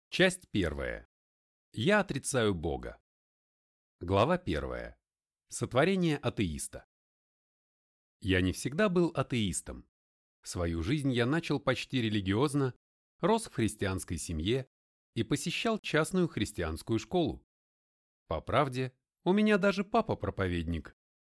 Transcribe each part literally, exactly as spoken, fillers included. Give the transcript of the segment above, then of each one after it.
Часть первая. Я отрицаю Бога. Глава первая. Сотворение атеиста. Я не всегда был атеистом. Свою жизнь я начал почти религиозно, рос в христианской семье и посещал частную христианскую школу. По правде, у меня даже папа проповедник.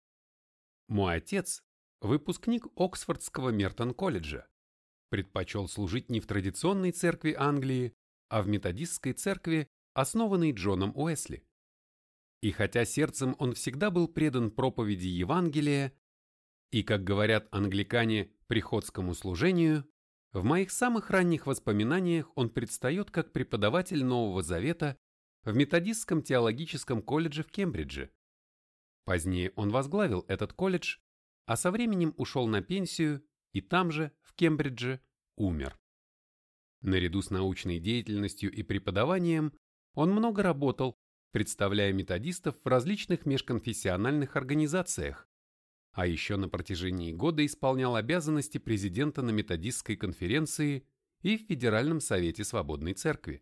Мой отец – выпускник Оксфордского Мертон-колледжа. Предпочел служить не в традиционной церкви Англии, а в методистской церкви, основанной Джоном Уэсли. И хотя сердцем он всегда был предан проповеди Евангелия и, как говорят англикане, приходскому служению, в моих самых ранних воспоминаниях он предстает как преподаватель Нового Завета в методистском теологическом колледже в Кембридже. Позднее он возглавил этот колледж, а со временем ушел на пенсию и там же, в Кембридже, умер. Наряду с научной деятельностью и преподаванием он много работал, представляя методистов в различных межконфессиональных организациях, а еще на протяжении года исполнял обязанности президента на методистской конференции и в Федеральном совете Свободной Церкви.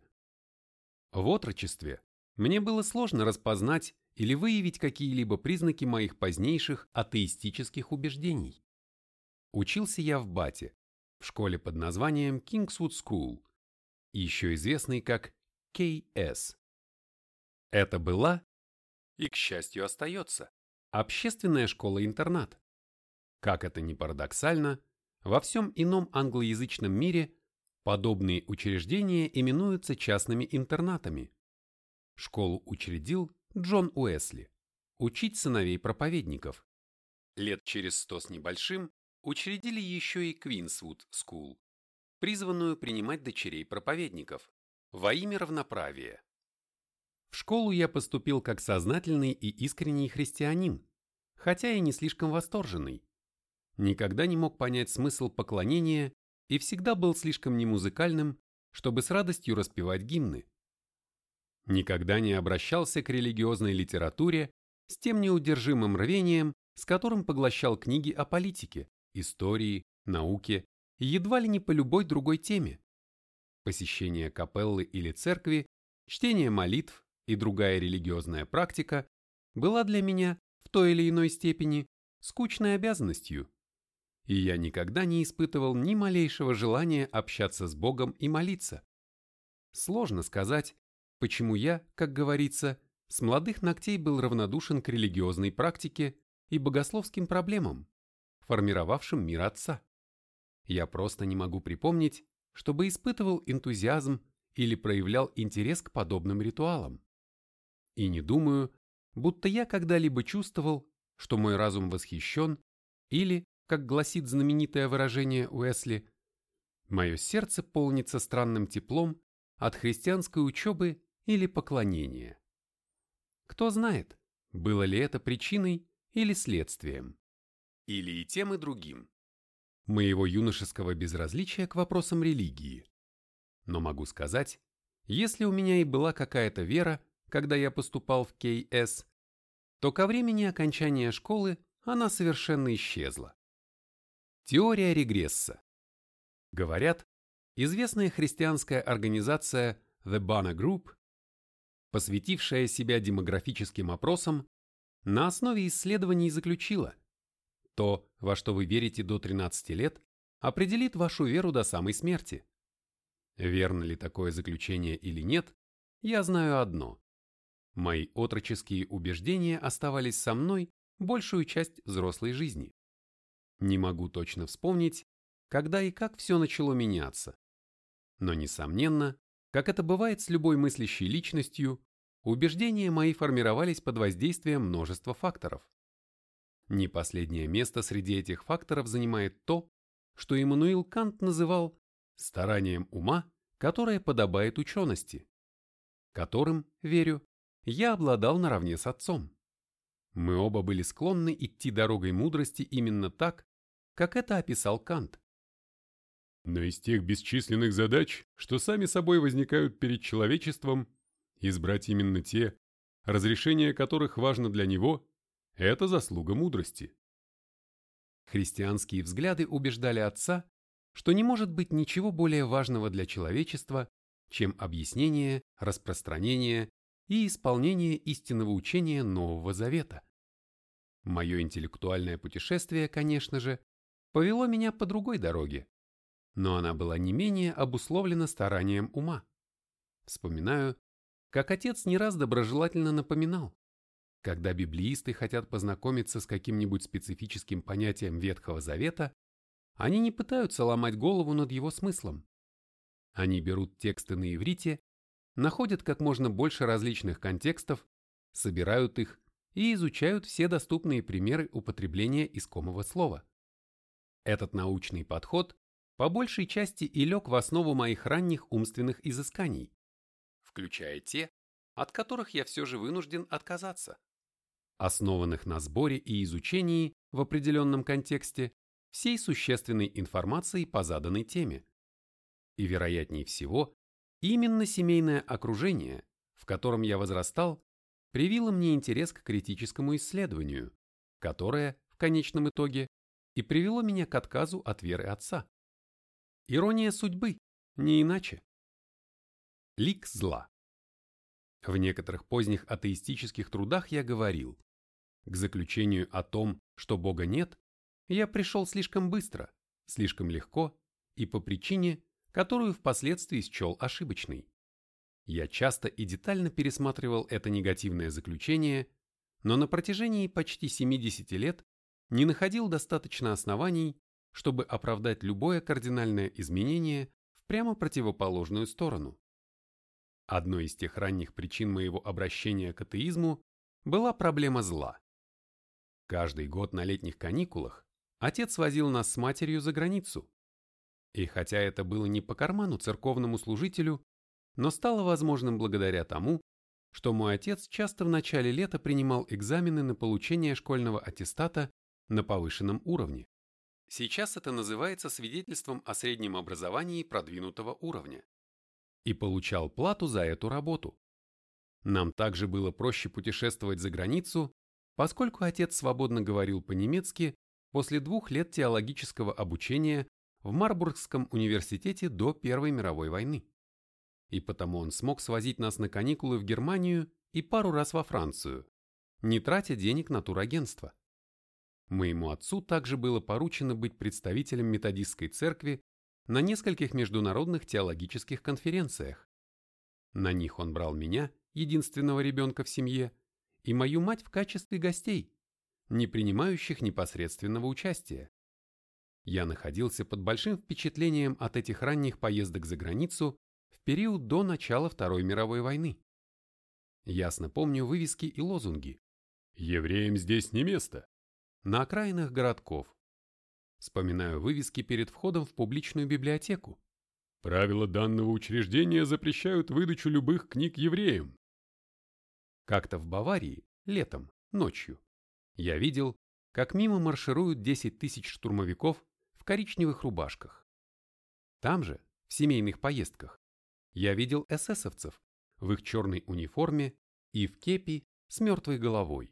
В отрочестве мне было сложно распознать или выявить какие-либо признаки моих позднейших атеистических убеждений. Учился я в Бате, в школе под названием Kingswood School, еще известной как кей эс. Это была, и, к счастью, остается, общественная школа-интернат. Как это ни парадоксально, во всем ином англоязычном мире подобные учреждения именуются частными интернатами. Школу учредил Джон Уэсли, учить сыновей проповедников. Лет через сто с небольшим учредили еще и Queenswood School, призванную принимать дочерей проповедников во имя равноправия. В школу я поступил как сознательный и искренний христианин, хотя и не слишком восторженный. Никогда не мог понять смысл поклонения и всегда был слишком немузыкальным, чтобы с радостью распевать гимны. Никогда не обращался к религиозной литературе с тем неудержимым рвением, с которым поглощал книги о политике, истории, науке и едва ли не по любой другой теме. Посещение капеллы или церкви, чтение молитв и другая религиозная практика была для меня, в той или иной степени, скучной обязанностью, и я никогда не испытывал ни малейшего желания общаться с Богом и молиться. Сложно сказать, почему я, как говорится, с молодых ногтей был равнодушен к религиозной практике и богословским проблемам, формировавшим мир отца. Я просто не могу припомнить, чтобы испытывал энтузиазм или проявлял интерес к подобным ритуалам. И не думаю, будто я когда-либо чувствовал, что мой разум восхищен или, как гласит знаменитое выражение Уэсли, мое сердце полнится странным теплом от христианской учебы или поклонения. Кто знает, было ли это причиной или следствием, или и тем, и другим, моего юношеского безразличия к вопросам религии. Но могу сказать, если у меня и была какая-то вера, когда я поступал в кей эс, то ко времени окончания школы она совершенно исчезла. Теория регресса. Говорят, известная христианская организация The Barna Group, посвятившая себя демографическим опросам, на основе исследований заключила: то, во что вы верите до тринадцати лет, определит вашу веру до самой смерти. Верно ли такое заключение или нет, я знаю одно. Мои отроческие убеждения оставались со мной большую часть взрослой жизни. Не могу точно вспомнить, когда и как все начало меняться. Но, несомненно, как это бывает с любой мыслящей личностью, убеждения мои формировались под воздействием множества факторов. Не последнее место среди этих факторов занимает то, что Иммануил Кант называл старанием ума, которое подобает учености, которым, верю, я обладал наравне с отцом. Мы оба были склонны идти дорогой мудрости именно так, как это описал Кант. Но из тех бесчисленных задач, что сами собой возникают перед человечеством, избрать именно те, разрешение которых важно для него, это заслуга мудрости. Христианские взгляды убеждали отца, что не может быть ничего более важного для человечества, чем объяснение, распространение и исполнение истинного учения Нового Завета. Мое интеллектуальное путешествие, конечно же, повело меня по другой дороге, но она была не менее обусловлена старанием ума. Вспоминаю, как отец не раз доброжелательно напоминал, когда библеисты хотят познакомиться с каким-нибудь специфическим понятием Ветхого Завета, они не пытаются ломать голову над его смыслом. Они берут тексты на иврите, находят как можно больше различных контекстов, собирают их и изучают все доступные примеры употребления искомого слова. Этот научный подход по большей части и лег в основу моих ранних умственных изысканий, включая те, от которых я все же вынужден отказаться, основанных на сборе и изучении в определенном контексте всей существенной информации по заданной теме. И, вероятнее всего, именно семейное окружение, в котором я возрастал, привило мне интерес к критическому исследованию, которое, в конечном итоге, и привело меня к отказу от веры отца. Ирония судьбы, не иначе. Лик зла. В некоторых поздних атеистических трудах я говорил, к заключению о том, что Бога нет, я пришел слишком быстро, слишком легко и по причине, которую впоследствии счел ошибочной. Я часто и детально пересматривал это негативное заключение, но на протяжении почти семидесяти лет не находил достаточно оснований, чтобы оправдать любое кардинальное изменение в прямо противоположную сторону. Одной из тех ранних причин моего обращения к атеизму была проблема зла. Каждый год на летних каникулах отец возил нас с матерью за границу. И хотя это было не по карману церковному служителю, но стало возможным благодаря тому, что мой отец часто в начале лета принимал экзамены на получение школьного аттестата на повышенном уровне. Сейчас это называется свидетельством о среднем образовании продвинутого уровня. И получал плату за эту работу. Нам также было проще путешествовать за границу, поскольку отец свободно говорил по-немецки после двух лет теологического обучения в Марбургском университете до Первой мировой войны. И потому он смог свозить нас на каникулы в Германию и пару раз во Францию, не тратя денег на турагентство. Моему отцу также было поручено быть представителем методистской церкви на нескольких международных теологических конференциях. На них он брал меня, единственного ребенка в семье, и мою мать в качестве гостей, не принимающих непосредственного участия. Я находился под большим впечатлением от этих ранних поездок за границу в период до начала Второй мировой войны. Ясно помню вывески и лозунги «Евреям здесь не место» на окраинах городков. Вспоминаю вывески перед входом в публичную библиотеку. Правила данного учреждения запрещают выдачу любых книг евреям. Как-то в Баварии, летом, ночью, я видел, как мимо маршируют десять тысяч штурмовиков в коричневых рубашках. Там же, в семейных поездках, я видел эсэсовцев в их черной униформе и в кепи с мертвой головой.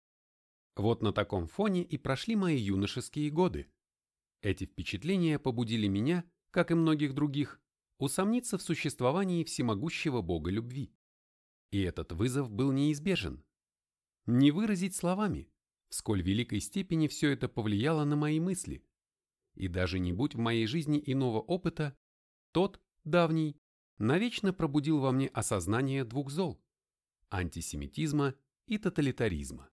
Вот на таком фоне и прошли мои юношеские годы. Эти впечатления побудили меня, как и многих других, усомниться в существовании всемогущего Бога любви. И этот вызов был неизбежен. Не выразить словами, в сколь великой степени все это повлияло на мои мысли. И даже не будь в моей жизни иного опыта, тот, давний, навечно пробудил во мне осознание двух зол – антисемитизма и тоталитаризма.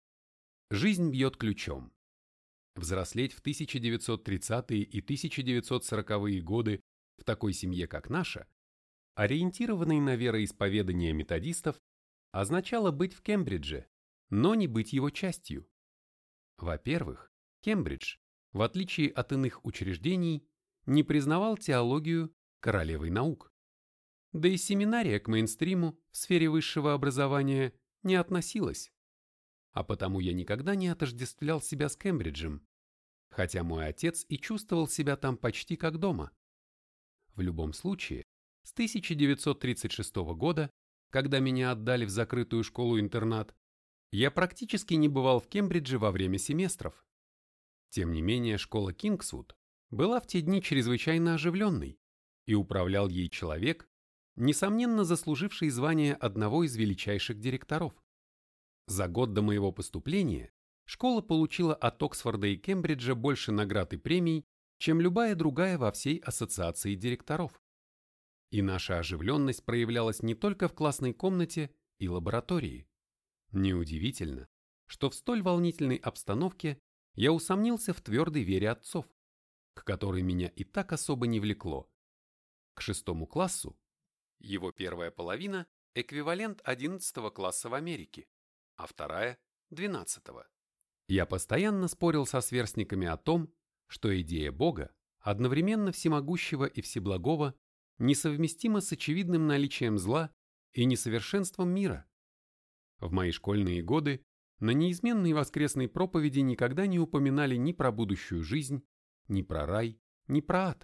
Жизнь бьет ключом. Взрослеть в тысяча девятьсот тридцатые и тысяча девятьсот сороковые годы в такой семье, как наша, ориентированной на вероисповедание методистов, означало быть в Кембридже, но не быть его частью. Во-первых, Кембридж, в отличие от иных учреждений, не признавал теологию королевой наук. Да и семинария к мейнстриму в сфере высшего образования не относилась. А потому я никогда не отождествлял себя с Кембриджем, хотя мой отец и чувствовал себя там почти как дома. В любом случае, с тысяча девятьсот тридцать шестого года, когда меня отдали в закрытую школу-интернат, я практически не бывал в Кембридже во время семестров. Тем не менее, школа Кингсвуд была в те дни чрезвычайно оживленной, и управлял ей человек, несомненно заслуживший звание одного из величайших директоров. За год до моего поступления школа получила от Оксфорда и Кембриджа больше наград и премий, чем любая другая во всей ассоциации директоров. И наша оживленность проявлялась не только в классной комнате и лаборатории. Неудивительно, что в столь волнительной обстановке я усомнился в твердой вере отцов, к которой меня и так особо не влекло. К шестому классу, его первая половина – эквивалент одиннадцатого класса в Америке, а вторая – двенадцатого. Я постоянно спорил со сверстниками о том, что идея Бога, одновременно всемогущего и всеблагого, несовместима с очевидным наличием зла и несовершенством мира. В мои школьные годы на неизменной воскресной проповеди никогда не упоминали ни про будущую жизнь, ни про рай, ни про ад.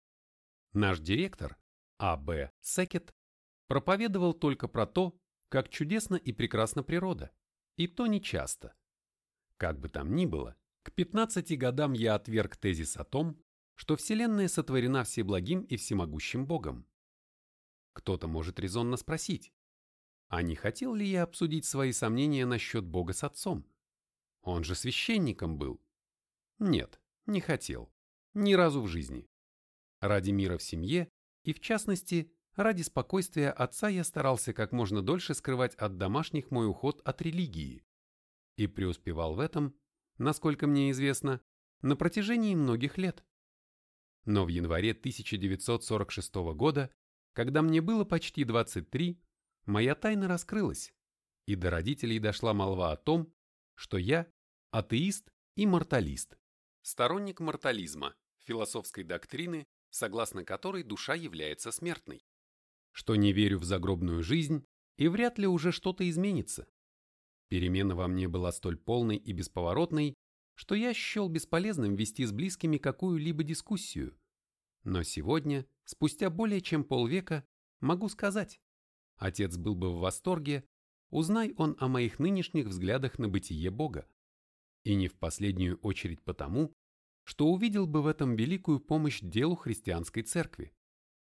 Наш директор, А Б Секет, проповедовал только про то, как чудесна и прекрасна природа, и то нечасто. Как бы там ни было, к пятнадцати годам я отверг тезис о том, что Вселенная сотворена всеблагим и всемогущим Богом. Кто-то может резонно спросить, а не хотел ли я обсудить свои сомнения насчет Бога с отцом? Он же священником был. Нет, не хотел. Ни разу в жизни. Ради мира в семье и, в частности, ради спокойствия отца я старался как можно дольше скрывать от домашних мой уход от религии. И преуспевал в этом, насколько мне известно, на протяжении многих лет. Но в январе тысяча девятьсот сорок шестого года, когда мне было почти двадцать три, моя тайна раскрылась, и до родителей дошла молва о том, что я атеист и морталист, сторонник мортализма, философской доктрины, согласно которой душа является смертной, что не верю в загробную жизнь и вряд ли уже что-то изменится. Перемена во мне была столь полной и бесповоротной, что я счел бесполезным вести с близкими какую-либо дискуссию. Но сегодня, спустя более чем полвека, могу сказать, отец был бы в восторге, узнай он о моих нынешних взглядах на бытие Бога. И не в последнюю очередь потому, что увидел бы в этом великую помощь делу христианской церкви.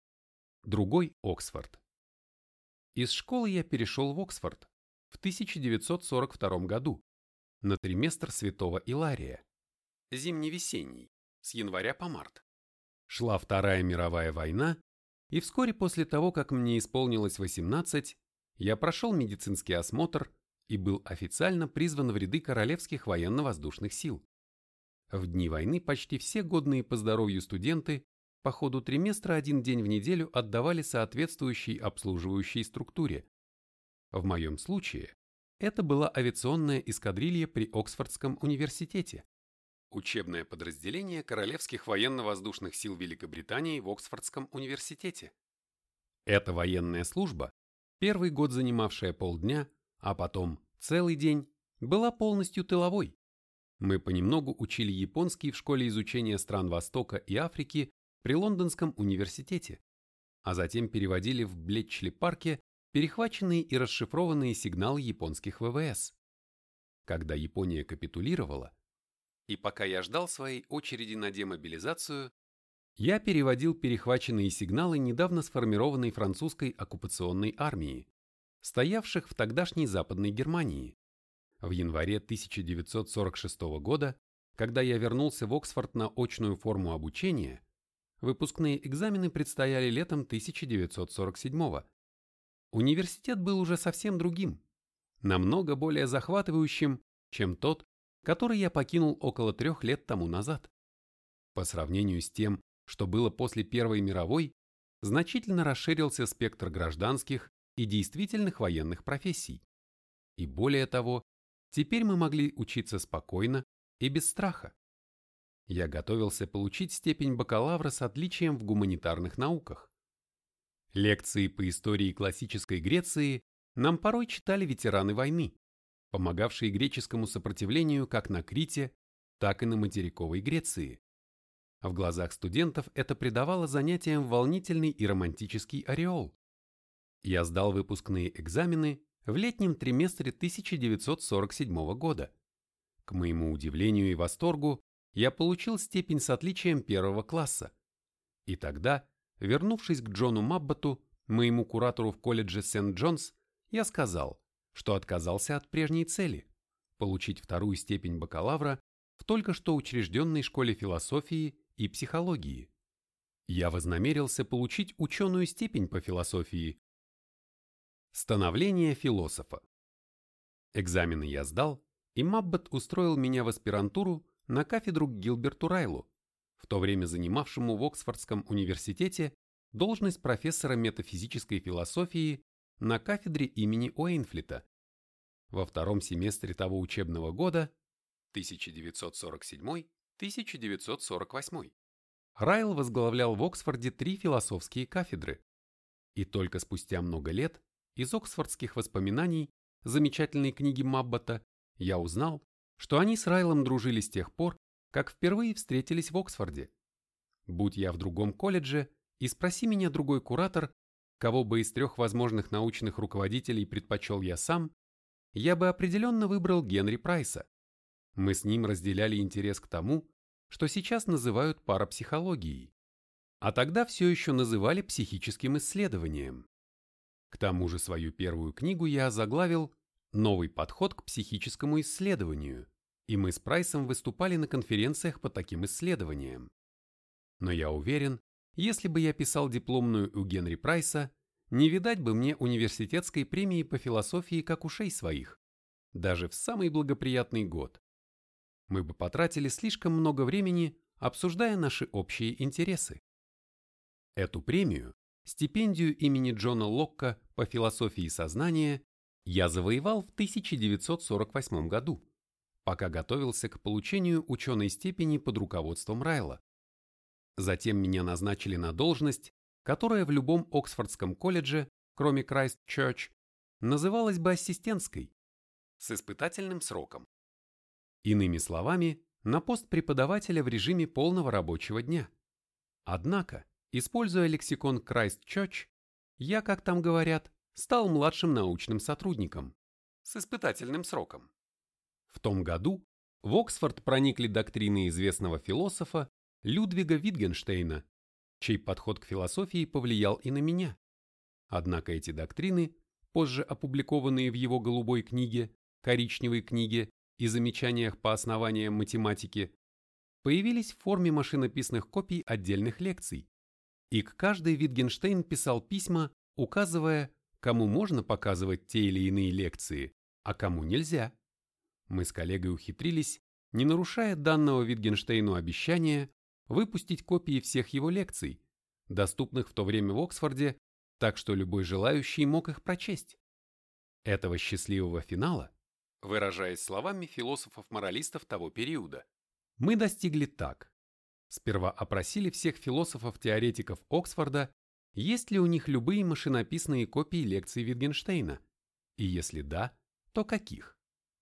Другой Оксфорд. Из школы я перешел в Оксфорд в тысяча девятьсот сорок втором году на триместр Святого Илария, зимне-весенний, с января по март. Шла Вторая мировая война, и вскоре после того, как мне исполнилось восемнадцать, я прошел медицинский осмотр и был официально призван в ряды Королевских военно-воздушных сил. В дни войны почти все годные по здоровью студенты по ходу триместра один день в неделю отдавали соответствующей обслуживающей структуре. В моем случае это была авиационная эскадрилья при Оксфордском университете, учебное подразделение Королевских военно-воздушных сил Великобритании в Оксфордском университете. Эта военная служба, первый год занимавшая полдня, а потом целый день, была полностью тыловой. Мы понемногу учили японский в школе изучения стран Востока и Африки при Лондонском университете, а затем переводили в Блетчли-парке перехваченные и расшифрованные сигналы японских вэ вэ эс. Когда Япония капитулировала, и пока я ждал своей очереди на демобилизацию, я переводил перехваченные сигналы недавно сформированной французской оккупационной армии, стоявших в тогдашней Западной Германии. В январе тысяча девятьсот сорок шестого года, когда я вернулся в Оксфорд на очную форму обучения, выпускные экзамены предстояли летом тысяча девятьсот сорок седьмого. Университет был уже совсем другим, намного более захватывающим, чем тот, который я покинул около трех лет тому назад. По сравнению с тем, что было после Первой мировой, значительно расширился спектр гражданских и действительных военных профессий. И более того, теперь мы могли учиться спокойно и без страха. Я готовился получить степень бакалавра с отличием в гуманитарных науках. Лекции по истории классической Греции нам порой читали ветераны войны, помогавшие греческому сопротивлению как на Крите, так и на материковой Греции. В глазах студентов это придавало занятиям волнительный и романтический ореол. Я сдал выпускные экзамены в летнем триместре тысяча девятьсот сорок седьмого года. К моему удивлению и восторгу, я получил степень с отличием первого класса. И тогда, вернувшись к Джону Мабботу, моему куратору в колледже Сент-Джонс, я сказал, что отказался от прежней цели – получить вторую степень бакалавра в только что учрежденной школе философии и психологии. Я вознамерился получить ученую степень по философии. Становление философа. Экзамены я сдал, и Маббет устроил меня в аспирантуру на кафедру к Гилберту Райлу, в то время занимавшему в Оксфордском университете должность профессора метафизической философии на кафедре имени Уэйнфлита. Во втором семестре того учебного года тысяча девятьсот сорок седьмой — тысяча девятьсот сорок восьмой Райл возглавлял в Оксфорде три философские кафедры, и только спустя много лет из оксфордских воспоминаний замечательной книги Маббета я узнал, что они с Райлом дружили с тех пор, как впервые встретились в Оксфорде. Будь я в другом колледже, и спроси меня другой куратор, кого бы из трех возможных научных руководителей предпочел я сам, я бы определенно выбрал Генри Прайса. Мы с ним разделяли интерес к тому, что сейчас называют парапсихологией, а тогда все еще называли психическим исследованием. К тому же свою первую книгу я озаглавил «Новый подход к психическому исследованию», и мы с Прайсом выступали на конференциях по таким исследованиям. Но я уверен, если бы я писал дипломную у Генри Прайса, не видать бы мне университетской премии по философии как ушей своих, даже в самый благоприятный год. Мы бы потратили слишком много времени, обсуждая наши общие интересы. Эту премию, стипендию имени Джона Локка по философии сознания, я завоевал в тысяча девятьсот сорок восьмом году, пока готовился к получению ученой степени под руководством Райла. Затем меня назначили на должность, которая в любом Оксфордском колледже, кроме Крайст-Чёрч, называлась бы ассистентской, с испытательным сроком. Иными словами, на пост преподавателя в режиме полного рабочего дня. Однако, используя лексикон Крайст-Чёрч, я, как там говорят, стал младшим научным сотрудником, с испытательным сроком. В том году в Оксфорд проникли доктрины известного философа Людвига Витгенштейна, чей подход к философии повлиял и на меня. Однако эти доктрины, позже опубликованные в его голубой книге, коричневой книге и замечаниях по основаниям математики, появились в форме машинописных копий отдельных лекций, и к каждой Витгенштейн писал письма, указывая, кому можно показывать те или иные лекции, а кому нельзя. Мы с коллегой ухитрились, не нарушая данного Витгенштейну обещания, выпустить копии всех его лекций, доступных в то время в Оксфорде, так что любой желающий мог их прочесть. Этого счастливого финала, выражаясь словами философов-моралистов того периода, мы достигли так. Сперва опросили всех философов-теоретиков Оксфорда, есть ли у них любые машинописные копии лекций Витгенштейна, и если да, то каких.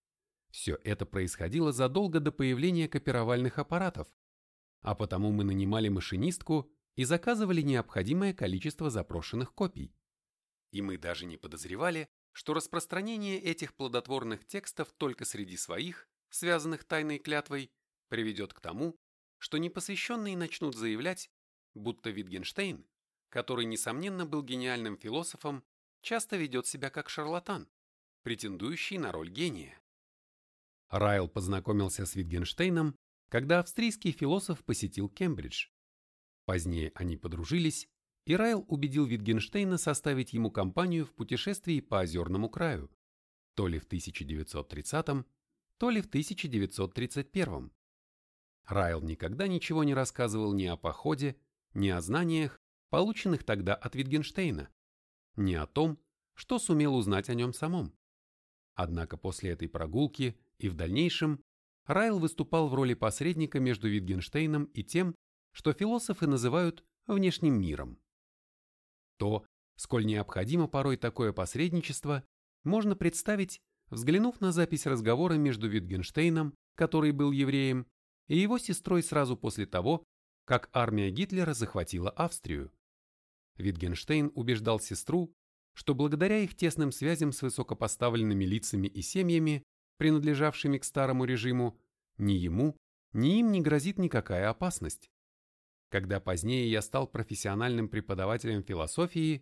Все это происходило задолго до появления копировальных аппаратов, а потому мы нанимали машинистку и заказывали необходимое количество запрошенных копий. И мы даже не подозревали, что распространение этих плодотворных текстов только среди своих, связанных тайной клятвой, приведет к тому, что непосвященные начнут заявлять, будто Витгенштейн, который, несомненно, был гениальным философом, часто ведет себя как шарлатан, претендующий на роль гения. Райл познакомился с Витгенштейном, когда австрийский философ посетил Кембридж. Позднее они подружились, и Райл убедил Витгенштейна составить ему компанию в путешествии по Озерному краю, то ли в тысяча девятьсот тридцатом, то ли в тысяча девятьсот тридцать первом. Райл никогда ничего не рассказывал ни о походе, ни о знаниях, полученных тогда от Витгенштейна, ни о том, что сумел узнать о нем самом. Однако после этой прогулки и в дальнейшем Райл выступал в роли посредника между Витгенштейном и тем, что философы называют внешним миром. То, сколь необходимо порой такое посредничество, можно представить, взглянув на запись разговора между Витгенштейном, который был евреем, и его сестрой сразу после того, как армия Гитлера захватила Австрию. Витгенштейн убеждал сестру, что благодаря их тесным связям с высокопоставленными лицами и семьями, принадлежавшими к старому режиму, ни ему, ни им не грозит никакая опасность. Когда позднее я стал профессиональным преподавателем философии,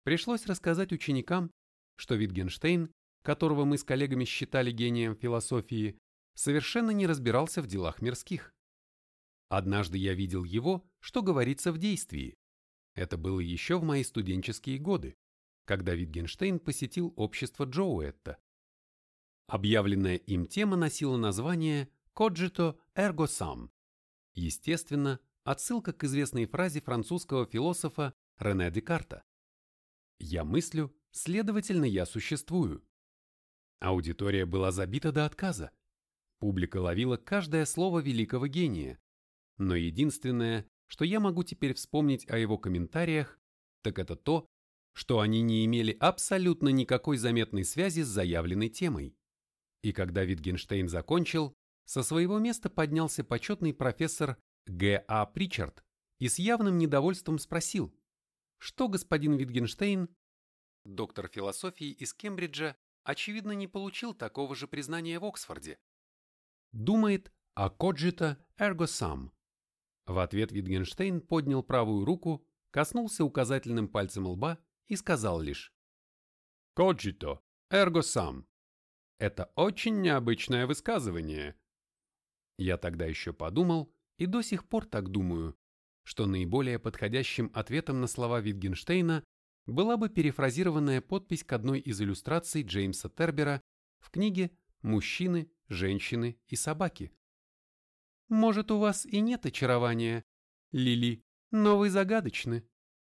пришлось рассказать ученикам, что Витгенштейн, которого мы с коллегами считали гением философии, совершенно не разбирался в делах мирских. Однажды я видел его, что говорится, в действии. Это было еще в мои студенческие годы, когда Витгенштейн посетил общество Джоуэтта. Объявленная им тема носила название «Cogito ergo sum». Естественно, отсылка к известной фразе французского философа Рене Декарта: «Я мыслю, следовательно, я существую». Аудитория была забита до отказа. Публика ловила каждое слово великого гения. Но единственное, что я могу теперь вспомнить о его комментариях, так это то, что они не имели абсолютно никакой заметной связи с заявленной темой. И когда Витгенштейн закончил, со своего места поднялся почетный профессор Г А Причард и с явным недовольством спросил: «Что господин Витгенштейн, доктор философии из Кембриджа, очевидно, не получил такого же признания в Оксфорде, думает о cogito ergo sum?» В ответ Витгенштейн поднял правую руку, коснулся указательным пальцем лба и сказал лишь: «Cogito ergo sum». Это очень необычное высказывание. Я тогда еще подумал, и до сих пор так думаю, что наиболее подходящим ответом на слова Витгенштейна была бы перефразированная подпись к одной из иллюстраций Джеймса Тербера в книге «Мужчины, женщины и собаки». «Может, у вас и нет очарования, Лили, но вы загадочны».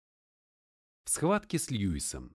В схватке с Льюисом.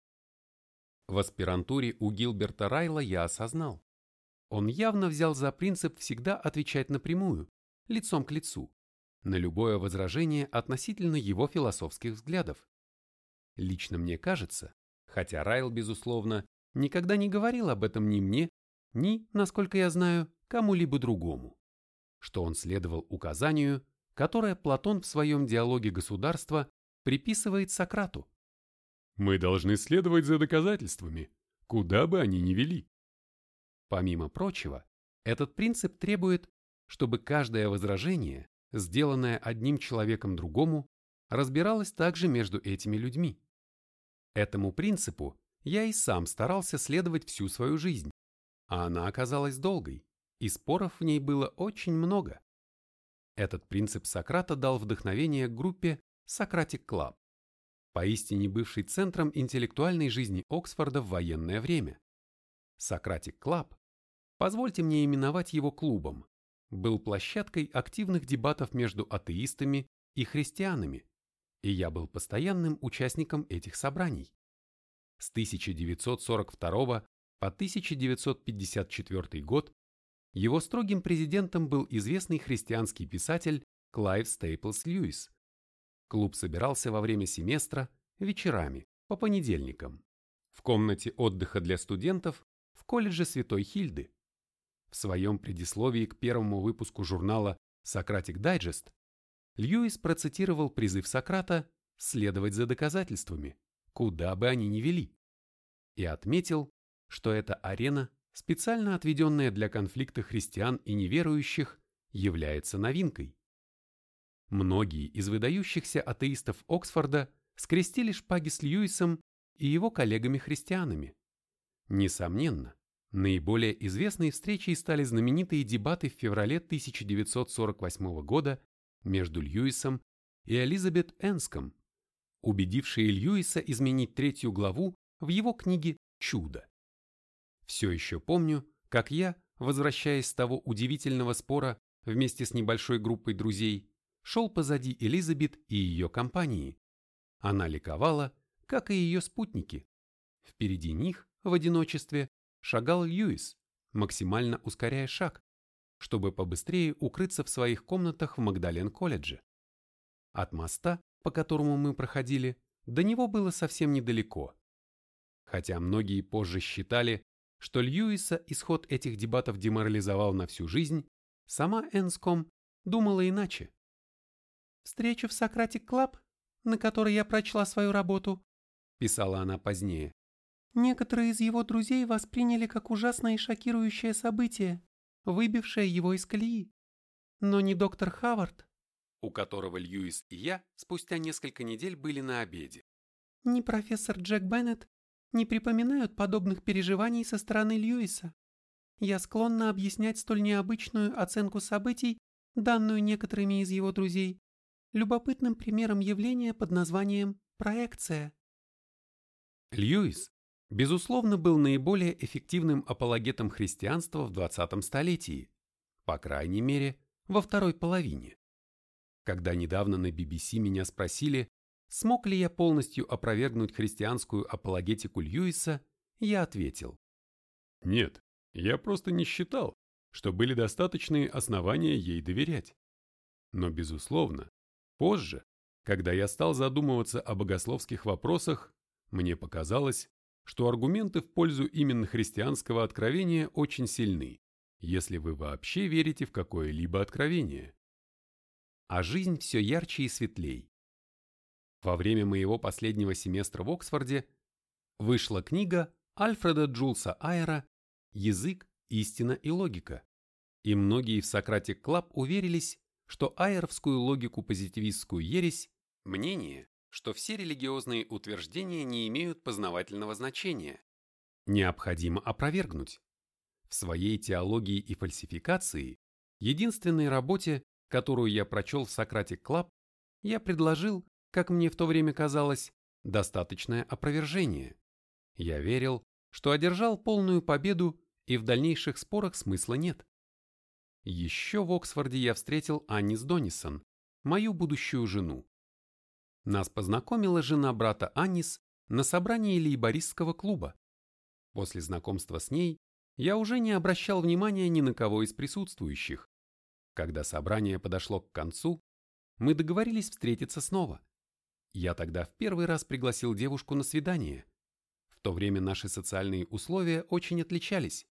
В аспирантуре у Гилберта Райла я осознал. Он явно взял за принцип всегда отвечать напрямую, лицом к лицу, на любое возражение относительно его философских взглядов. Лично мне кажется, хотя Райл, безусловно, никогда не говорил об этом ни мне, ни, насколько я знаю, кому-либо другому, что он следовал указанию, которое Платон в своем диалоге государства приписывает Сократу. Мы должны следовать за доказательствами, куда бы они ни вели. Помимо прочего, этот принцип требует, чтобы каждое возражение, сделанное одним человеком другому, разбиралось также между этими людьми. Этому принципу я и сам старался следовать всю свою жизнь, а она оказалась долгой, и споров в ней было очень много. Этот принцип Сократа дал вдохновение группе Socratic Club, поистине бывший центром интеллектуальной жизни Оксфорда в военное время. Socratic Club, позвольте мне именовать его клубом, был площадкой активных дебатов между атеистами и христианами, и я был постоянным участником этих собраний. С тысяча девятьсот сорок второго по тысяча девятьсот пятьдесят четвёртый год его строгим президентом был известный христианский писатель Клайв Стейплс Льюис. Клуб собирался во время семестра вечерами, по понедельникам, в комнате отдыха для студентов в колледже Святой Хильды. В своем предисловии к первому выпуску журнала Socratic Digest Льюис процитировал призыв Сократа следовать за доказательствами, куда бы они ни вели, и отметил, что эта арена, специально отведенная для конфликта христиан и неверующих, является новинкой. Многие из выдающихся атеистов Оксфорда скрестили шпаги с Льюисом и его коллегами-христианами. Несомненно, наиболее известной встречей стали знаменитые дебаты в феврале тысяча девятьсот сорок восьмого года между Льюисом и Элизабет Энском, убедившие Льюиса изменить третью главу в его книге «Чудо». Все еще помню, как я, возвращаясь с того удивительного спора вместе с небольшой группой друзей, шел позади Элизабет и ее компании. Она ликовала, как и ее спутники. Впереди них, в одиночестве, шагал Льюис, максимально ускоряя шаг, чтобы побыстрее укрыться в своих комнатах в Магдален-колледже. От моста, по которому мы проходили, до него было совсем недалеко. Хотя многие позже считали, что Льюиса исход этих дебатов деморализовал на всю жизнь, сама Энском думала иначе. «Встреча в Socratic Club, на которой я прочла свою работу», – писала она позднее, «некоторые из его друзей восприняли как ужасное и шокирующее событие, выбившее его из колеи. Но не доктор Хавард, у которого Льюис и я спустя несколько недель были на обеде, Ни профессор Джек Беннет не припоминают подобных переживаний со стороны Льюиса. Я склонна объяснять столь необычную оценку событий, данную некоторыми из его друзей, любопытным примером явления под названием проекция. Льюис, безусловно, был наиболее эффективным апологетом христианства в двадцатом столетии, по крайней мере, во второй половине. Когда недавно на би би си меня спросили, смог ли я полностью опровергнуть христианскую апологетику Льюиса, я ответил: нет, я просто не считал, что были достаточные основания ей доверять. Но, безусловно, позже, когда я стал задумываться о богословских вопросах, мне показалось, что аргументы в пользу именно христианского откровения очень сильны, если вы вообще верите в какое-либо откровение. А жизнь все ярче и светлей. Во время моего последнего семестра в Оксфорде вышла книга Альфреда Джулса Айера «Язык, истина и логика», и многие в Socratic Club уверились, что айеровскую логику-позитивистскую ересь, мнение, что все религиозные утверждения не имеют познавательного значения, необходимо опровергнуть. В своей теологии и фальсификации, единственной работе, которую я прочел в Socratic Club, я предложил, как мне в то время казалось, достаточное опровержение. Я верил, что одержал полную победу, и в дальнейших спорах смысла нет. Еще в Оксфорде я встретил Аннис Донисон, мою будущую жену. Нас познакомила жена брата Аннис на собрании лейбористского клуба. После знакомства с ней я уже не обращал внимания ни на кого из присутствующих. Когда собрание подошло к концу, мы договорились встретиться снова. Я тогда в первый раз пригласил девушку на свидание. В то время наши социальные условия очень отличались.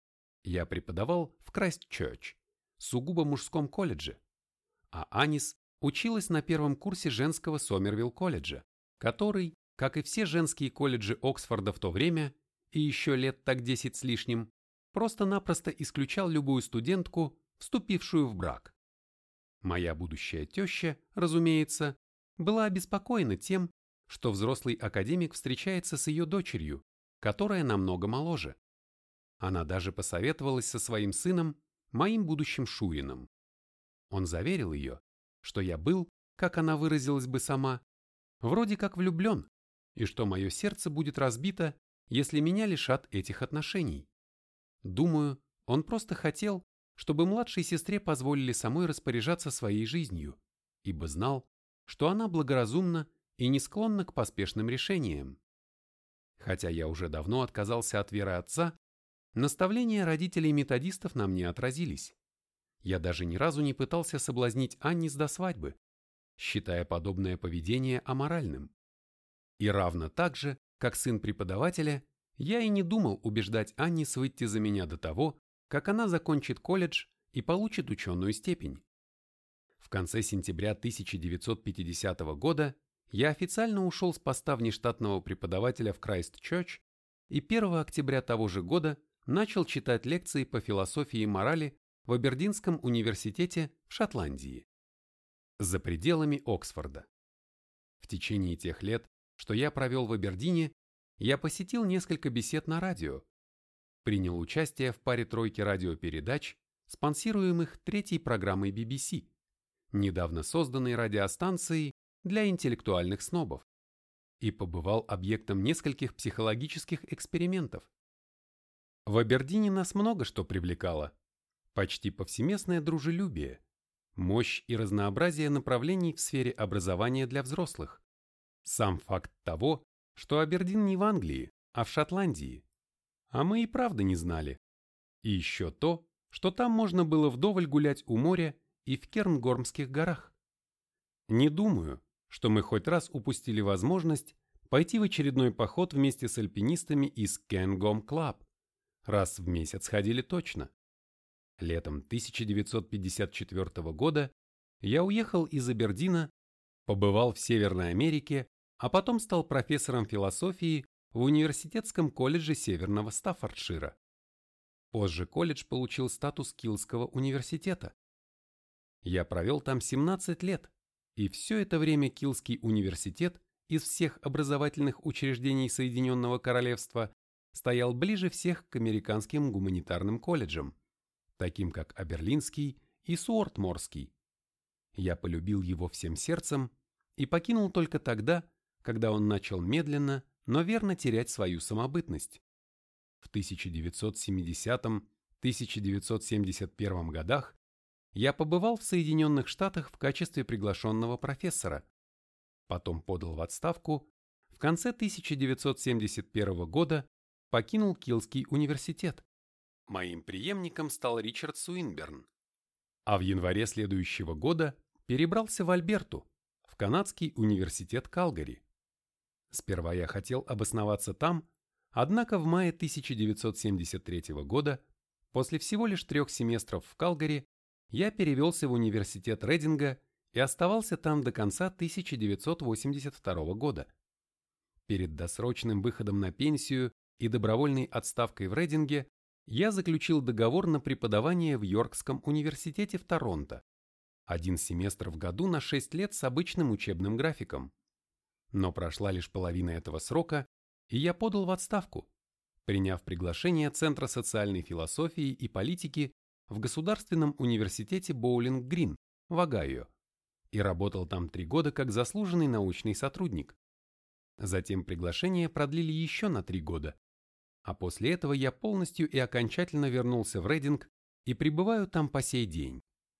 Я преподавал в Крайстчерч, сугубо мужском колледже, а Аннис училась на первом курсе женского Сомервилл-колледжа, который, как и все женские колледжи Оксфорда в то время, и еще лет так десять с лишним, просто-напросто исключал любую студентку, вступившую в брак. Моя будущая теща, разумеется, была обеспокоена тем, что взрослый академик встречается с ее дочерью, которая намного моложе. Она даже посоветовалась со своим сыном, моим будущим шурином. Он заверил ее, что я был, как она выразилась бы сама, вроде как влюблен, и что мое сердце будет разбито, если меня лишат этих отношений. Думаю, он просто хотел, чтобы младшей сестре позволили самой распоряжаться своей жизнью, ибо знал, что она благоразумна и не склонна к поспешным решениям. Хотя я уже давно отказался от веры отца, наставления родителей-методистов на мне отразились. Я даже ни разу не пытался соблазнить Аннис до свадьбы, считая подобное поведение аморальным. И равно так же, как сын преподавателя, я и не думал убеждать Аннис выйти за меня до того, как она закончит колледж и получит ученую степень. В конце сентября тысяча девятьсот пятидесятого года я официально ушел с поста внештатного преподавателя в Крайстчерч и первого октября того же года начал читать лекции по философии и морали в Абердинском университете в Шотландии, за пределами Оксфорда. В течение тех лет, что я провел в Абердине, я посетил несколько бесед на радио, принял участие в паре-тройки радиопередач, спонсируемых третьей программой би би си, недавно созданной радиостанцией для интеллектуальных снобов, и побывал объектом нескольких психологических экспериментов. В Абердине нас много что привлекало. Почти повсеместное дружелюбие, мощь и разнообразие направлений в сфере образования для взрослых. Сам факт того, что Абердин не в Англии, а в Шотландии. А мы и правда не знали. И еще то, что там можно было вдоволь гулять у моря и в Кернгормских горах. Не думаю, что мы хоть раз упустили возможность пойти в очередной поход вместе с альпинистами из Cairngorm Club. Раз в месяц ходили точно. Летом тысяча девятьсот пятьдесят четвёртого года я уехал из Абердина, побывал в Северной Америке, а потом стал профессором философии в Университетском колледже Северного Стаффордшира. Позже колледж получил статус Килского университета. Я провел там семнадцать лет, и все это время Килский университет из всех образовательных учреждений Соединенного Королевства стоял ближе всех к американским гуманитарным колледжам, таким как Аберлинский и Суортморский. Я полюбил его всем сердцем и покинул только тогда, когда он начал медленно, но верно терять свою самобытность. В тысяча девятьсот семидесятом — тысяча девятьсот семьдесят первом годах я побывал в Соединенных Штатах в качестве приглашенного профессора, потом подал в отставку, в конце тысяча девятьсот семьдесят первого года покинул Килский университет. Моим преемником стал Ричард Суинберн, а в январе следующего года перебрался в Альберту, в канадский университет Калгари. Сперва я хотел обосноваться там, однако в мае тысяча девятьсот семьдесят третьего года, после всего лишь трех семестров в Калгари, я перевелся в университет Рейдинга и оставался там до конца тысяча девятьсот восемьдесят второго года. Перед досрочным выходом на пенсию и добровольной отставкой в Рейдинге я заключил договор на преподавание в Йоркском университете в Торонто. Один семестр в году на шесть лет с обычным учебным графиком. Но прошла лишь половина этого срока, и я подал в отставку, приняв приглашение Центра социальной философии и политики в Государственном университете Боулинг-Грин в Огайо и работал там три года как заслуженный научный сотрудник. Затем приглашение продлили еще на три года, а после этого я полностью и окончательно вернулся в Рейдинг и пребываю там по сей день.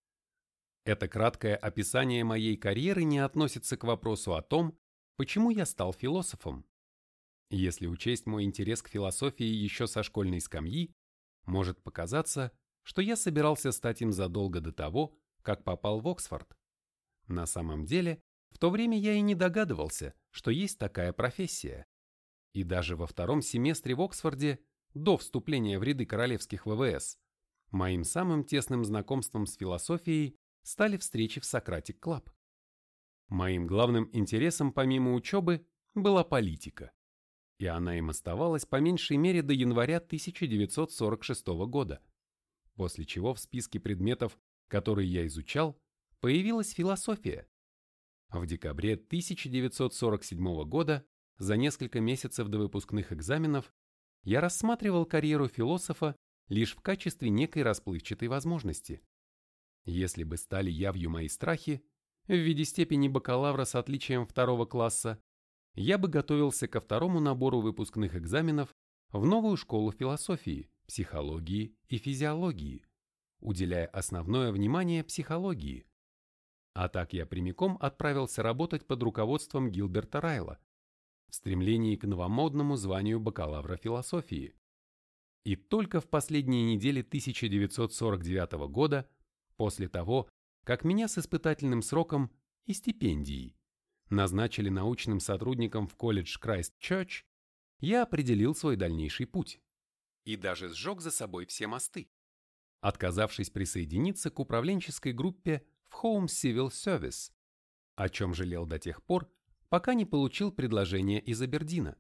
Это краткое описание моей карьеры не относится к вопросу о том, почему я стал философом. Если учесть мой интерес к философии еще со школьной скамьи, может показаться, что я собирался стать им задолго до того, как попал в Оксфорд. На самом деле, в то время я и не догадывался, что есть такая профессия. И даже во втором семестре в Оксфорде, до вступления в ряды королевских вэ вэ эс, моим самым тесным знакомством с философией стали встречи в Socratic Club. Моим главным интересом помимо учебы была политика, и она им оставалась по меньшей мере до января тысяча девятьсот сорок шестого года, после чего в списке предметов, которые я изучал, появилась философия. В декабре тысяча девятьсот сорок седьмого года, за несколько месяцев до выпускных экзаменов, я рассматривал карьеру философа лишь в качестве некой расплывчатой возможности. Если бы стали явью мои страхи, в виде степени бакалавра с отличием второго класса, я бы готовился ко второму набору выпускных экзаменов в новую школу философии, психологии и физиологии, уделяя основное внимание психологии. А так я прямиком отправился работать под руководством Гилберта Райла в стремлении к новомодному званию бакалавра философии. И только в последние недели тысяча девятьсот сорок девятого года, после того, как меня с испытательным сроком и стипендией назначили научным сотрудником в колледж Крайст-Чёрч, я определил свой дальнейший путь и даже сжег за собой все мосты, отказавшись присоединиться к управленческой группе в Home Civil Service, о чем жалел до тех пор, пока не получил предложение из Абердина.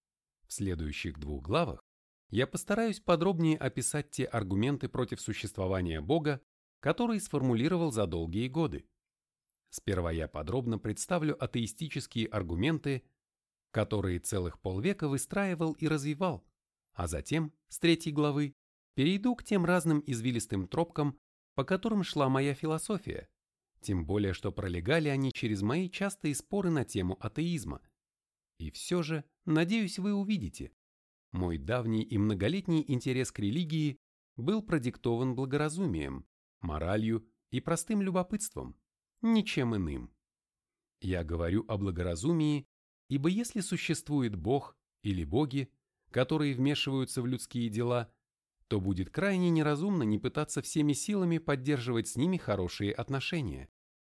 В следующих двух главах я постараюсь подробнее описать те аргументы против существования Бога, которые сформулировал за долгие годы. Сперва я подробно представлю атеистические аргументы, которые целых полвека выстраивал и развивал, а затем, с третьей главы, перейду к тем разным извилистым тропкам, по которым шла моя философия, тем более что пролегали они через мои частые споры на тему атеизма. И все же, надеюсь, вы увидите, мой давний и многолетний интерес к религии был продиктован благоразумием, моралью и простым любопытством, ничем иным. Я говорю о благоразумии, ибо если существует Бог или боги, которые вмешиваются в людские дела, то будет крайне неразумно не пытаться всеми силами поддерживать с ними хорошие отношения.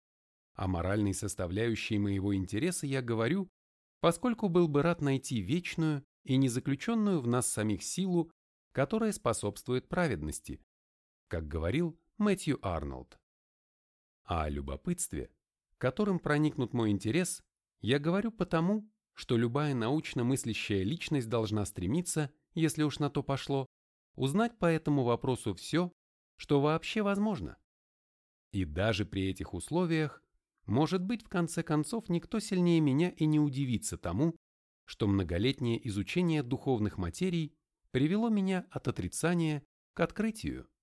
О моральной составляющей моего интереса я говорю, поскольку был бы рад найти вечную и незаключенную в нас самих силу, которая способствует праведности, как говорил Мэтью Арнольд. А о любопытстве, которым проникнут мой интерес, я говорю потому, что любая научно мыслящая личность должна стремиться, если уж на то пошло, узнать по этому вопросу все, что вообще возможно. И даже при этих условиях Может быть, в конце концов, никто сильнее меня и не удивится тому, что многолетнее изучение духовных материй привело меня от отрицания к открытию.